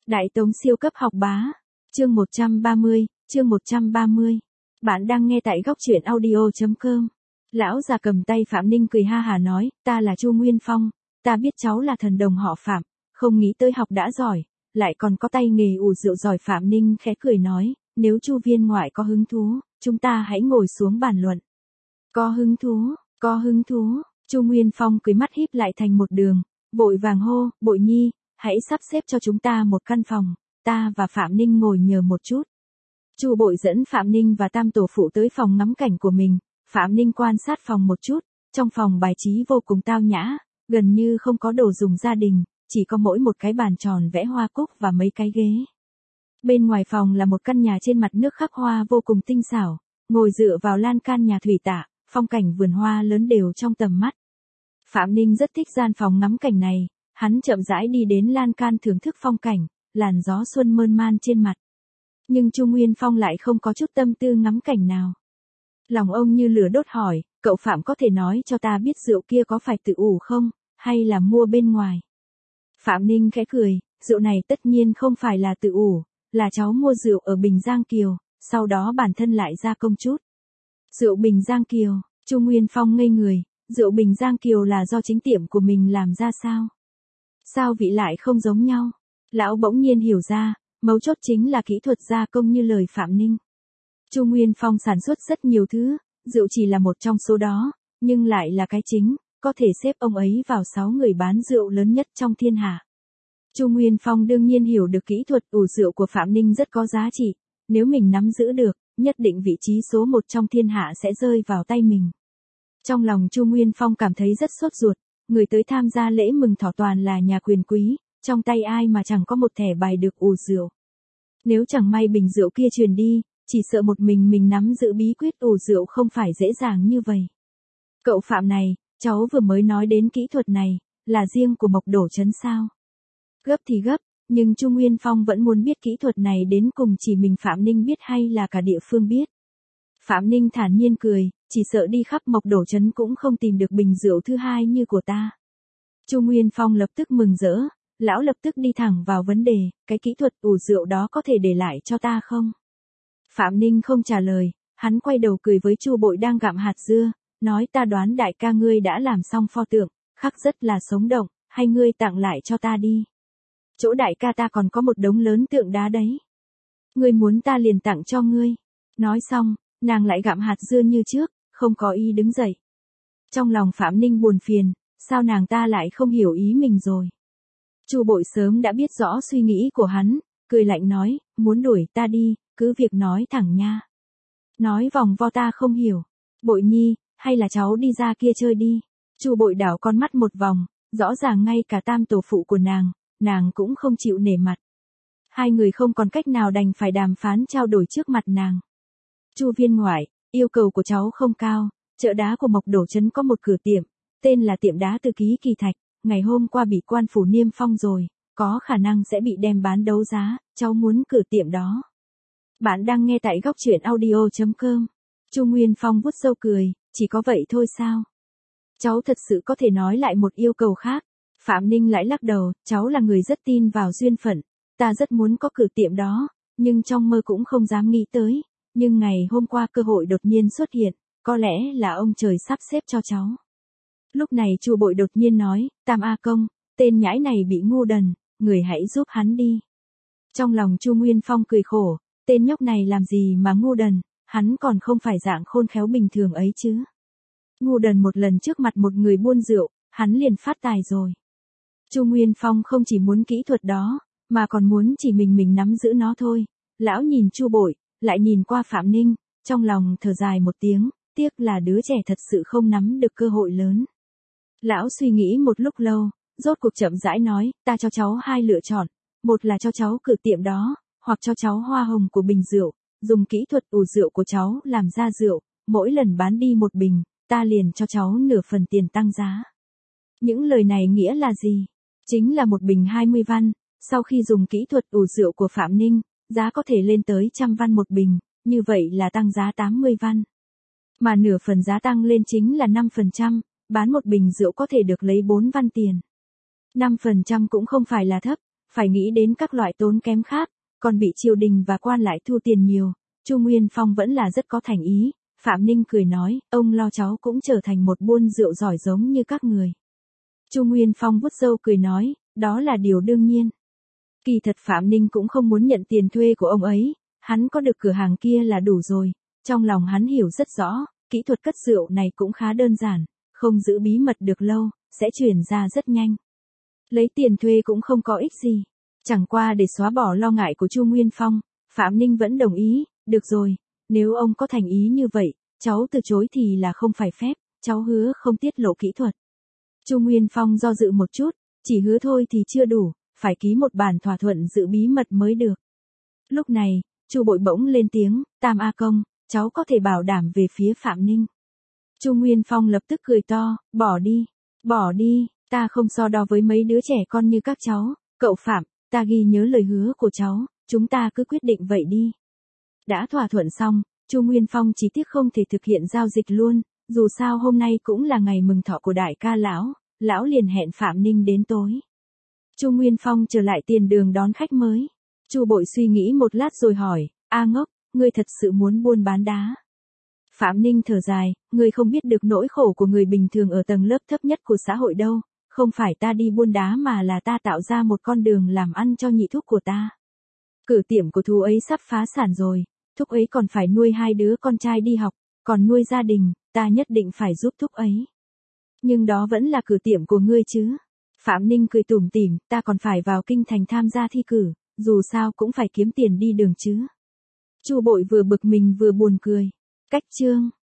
Đại Tống siêu cấp học bá. Chương 130, chương 130. Bạn đang nghe tại góc truyện audio.com. Lão già cầm tay Phạm Ninh cười ha hà nói, ta là Chu Nguyên Phong, ta biết cháu là thần đồng họ Phạm, không nghĩ tới học đã giỏi, lại còn có tay nghề ủ rượu giỏi. Phạm Ninh khẽ cười nói, nếu Chu viên ngoại có hứng thú, chúng ta hãy ngồi xuống bàn luận. Có hứng thú, có hứng thú. Chu Nguyên Phong cười mắt híp lại thành một đường, vội vàng hô, Bội Nhi, hãy sắp xếp cho chúng ta một căn phòng, ta và Phạm Ninh ngồi nhờ một chút. Chu Bội dẫn Phạm Ninh và Tam tổ phụ tới phòng ngắm cảnh của mình. Phạm Ninh quan sát phòng một chút, trong phòng bài trí vô cùng tao nhã, gần như không có đồ dùng gia đình, chỉ có mỗi một cái bàn tròn vẽ hoa cúc và mấy cái ghế. Bên ngoài phòng là một căn nhà trên mặt nước khắc hoa vô cùng tinh xảo, ngồi dựa vào lan can nhà thủy tạ, phong cảnh vườn hoa lớn đều trong tầm mắt. Phạm Ninh rất thích gian phòng ngắm cảnh này, hắn chậm rãi đi đến lan can thưởng thức phong cảnh, làn gió xuân mơn man trên mặt. Nhưng Chu Nguyên Phong lại không có chút tâm tư ngắm cảnh nào. Lòng ông như lửa đốt hỏi, cậu Phạm có thể nói cho ta biết rượu kia có phải tự ủ không, hay là mua bên ngoài? Phạm Ninh khẽ cười, rượu này tất nhiên không phải là tự ủ, là cháu mua rượu ở Bình Giang Kiều, sau đó bản thân lại gia công chút. Rượu Bình Giang Kiều, Chu Nguyên Phong ngây người, rượu Bình Giang Kiều là do chính tiệm của mình làm ra sao? Sao vị lại không giống nhau? Lão bỗng nhiên hiểu ra, mấu chốt chính là kỹ thuật gia công như lời Phạm Ninh. Chu Nguyên Phong sản xuất rất nhiều thứ, rượu chỉ là một trong số đó, nhưng lại là cái chính, có thể xếp ông ấy vào 6 người bán rượu lớn nhất trong thiên hạ. Chu Nguyên Phong đương nhiên hiểu được kỹ thuật ủ rượu của Phạm Ninh rất có giá trị, nếu mình nắm giữ được, nhất định vị trí số 1 trong thiên hạ sẽ rơi vào tay mình. Trong lòng Chu Nguyên Phong cảm thấy rất sốt ruột, người tới tham gia lễ mừng thọ toàn là nhà quyền quý, trong tay ai mà chẳng có một thẻ bài được ủ rượu. Nếu chẳng may bình rượu kia truyền đi, chỉ sợ một mình nắm giữ bí quyết ủ rượu không phải dễ dàng như vậy. Cậu Phạm này, cháu vừa mới nói đến kỹ thuật này, là riêng của Mộc Đổ Trấn sao? Gấp thì gấp, nhưng Chu Nguyên Phong vẫn muốn biết kỹ thuật này đến cùng chỉ mình Phạm Ninh biết hay là cả địa phương biết. Phạm Ninh thản nhiên cười, chỉ sợ đi khắp Mộc Đổ Trấn cũng không tìm được bình rượu thứ hai như của ta. Chu Nguyên Phong lập tức mừng rỡ, lão lập tức đi thẳng vào vấn đề, cái kỹ thuật ủ rượu đó có thể để lại cho ta không? Phạm Ninh không trả lời, hắn quay đầu cười với Chu Bội đang gặm hạt dưa, nói ta đoán đại ca ngươi đã làm xong pho tượng, khắc rất là sống động, hay ngươi tặng lại cho ta đi. Chỗ đại ca ta còn có một đống lớn tượng đá đấy. Ngươi muốn ta liền tặng cho ngươi. Nói xong, nàng lại gặm hạt dưa như trước, không có ý đứng dậy. Trong lòng Phạm Ninh buồn phiền, sao nàng ta lại không hiểu ý mình rồi. Chu Bội sớm đã biết rõ suy nghĩ của hắn, cười lạnh nói, muốn đuổi ta đi, cứ việc nói thẳng nha. Nói vòng vo ta không hiểu. Bội Nhi, hay là cháu đi ra kia chơi đi. Chu Bội đảo con mắt một vòng, rõ ràng ngay cả Tam tổ phụ của nàng cũng không chịu nể mặt. Hai người không còn cách nào đành phải đàm phán trao đổi trước mặt nàng. Chu viên ngoại, yêu cầu của cháu không cao, chợ đá của Mộc Đổ Trấn có một cửa tiệm, tên là tiệm đá Từ Ký Kỳ Thạch, ngày hôm qua bị quan phủ niêm phong rồi, có khả năng sẽ bị đem bán đấu giá, cháu muốn cửa tiệm đó. Bạn đang nghe tại góc truyện audio.com. Chu Nguyên Phong vuốt râu cười, chỉ có vậy thôi sao? Cháu thật sự có thể nói lại một yêu cầu khác. Phạm Ninh lại lắc đầu, cháu là người rất tin vào duyên phận, ta rất muốn có cửa tiệm đó, nhưng trong mơ cũng không dám nghĩ tới, nhưng ngày hôm qua cơ hội đột nhiên xuất hiện, có lẽ là ông trời sắp xếp cho cháu. Lúc này Chu Bội đột nhiên nói, Tam A Công, tên nhãi này bị ngu đần, người hãy giúp hắn đi. Trong lòng Chu Nguyên Phong cười khổ, tên nhóc này làm gì mà ngu đần, hắn còn không phải dạng khôn khéo bình thường ấy chứ. Ngu đần một lần trước mặt một người buôn rượu, hắn liền phát tài rồi. Chu Nguyên Phong không chỉ muốn kỹ thuật đó, mà còn muốn chỉ mình nắm giữ nó thôi. Lão nhìn Chu Bội, lại nhìn qua Phạm Ninh, trong lòng thở dài một tiếng, tiếc là đứa trẻ thật sự không nắm được cơ hội lớn. Lão suy nghĩ một lúc lâu, rốt cuộc chậm rãi nói, ta cho cháu hai lựa chọn, một là cho cháu cửa tiệm đó, hoặc cho cháu hoa hồng của bình rượu, dùng kỹ thuật ủ rượu của cháu làm ra rượu, mỗi lần bán đi một bình, ta liền cho cháu nửa phần tiền tăng giá. Những lời này nghĩa là gì? Chính là một bình 20 văn, sau khi dùng kỹ thuật ủ rượu của Phạm Ninh, giá có thể lên tới 100 văn một bình, như vậy là tăng giá 80 văn. Mà nửa phần giá tăng lên chính là 5%, bán một bình rượu có thể được lấy 4 văn tiền. 5% cũng không phải là thấp, phải nghĩ đến các loại tốn kém khác, còn bị triều đình và quan lại thu tiền nhiều. Chu Nguyên Phong vẫn là rất có thành ý. Phạm Ninh cười nói, ông lo cháu cũng trở thành một buôn rượu giỏi giống như các người. Chu Nguyên Phong vuốt râu cười nói, đó là điều đương nhiên. Kỳ thật Phạm Ninh cũng không muốn nhận tiền thuê của ông ấy, hắn có được cửa hàng kia là đủ rồi. Trong lòng hắn hiểu rất rõ, kỹ thuật cất rượu này cũng khá đơn giản, không giữ bí mật được lâu, sẽ truyền ra rất nhanh. Lấy tiền thuê cũng không có ích gì. Chẳng qua để xóa bỏ lo ngại của Chu Nguyên Phong, Phạm Ninh vẫn đồng ý, được rồi, nếu ông có thành ý như vậy, cháu từ chối thì là không phải phép, cháu hứa không tiết lộ kỹ thuật. Chu Nguyên Phong do dự một chút, chỉ hứa thôi thì chưa đủ, phải ký một bản thỏa thuận giữ bí mật mới được. Lúc này, Chu Bội bỗng lên tiếng, Tam A Công, cháu có thể bảo đảm về phía Phạm Ninh. Chu Nguyên Phong lập tức cười to, bỏ đi, ta không so đo với mấy đứa trẻ con như các cháu, cậu Phạm, ta ghi nhớ lời hứa của cháu, chúng ta cứ quyết định vậy đi. Đã thỏa thuận xong, Chu Nguyên Phong chỉ tiếc không thể thực hiện giao dịch luôn, dù sao hôm nay cũng là ngày mừng thọ của đại ca lão liền hẹn Phạm Ninh đến tối. Chu Nguyên Phong trở lại tiền đường đón khách mới. Chu Bội suy nghĩ một lát rồi hỏi, A ngốc, ngươi thật sự muốn buôn bán đá? Phạm Ninh thở dài, ngươi không biết được nỗi khổ của người bình thường ở tầng lớp thấp nhất của xã hội đâu, không phải ta đi buôn đá mà là ta tạo ra một con đường làm ăn cho nhị thúc của ta. Cửa tiệm của thú ấy sắp phá sản rồi, thúc ấy còn phải nuôi 2 đứa con trai đi học, còn nuôi gia đình, ta nhất định phải giúp thúc ấy. Nhưng đó vẫn là cửa tiệm của ngươi chứ. Phạm Ninh cười tủm tỉm, ta còn phải vào kinh thành tham gia thi cử, dù sao cũng phải kiếm tiền đi đường chứ. Chu Bội vừa bực mình vừa buồn cười. Cách chương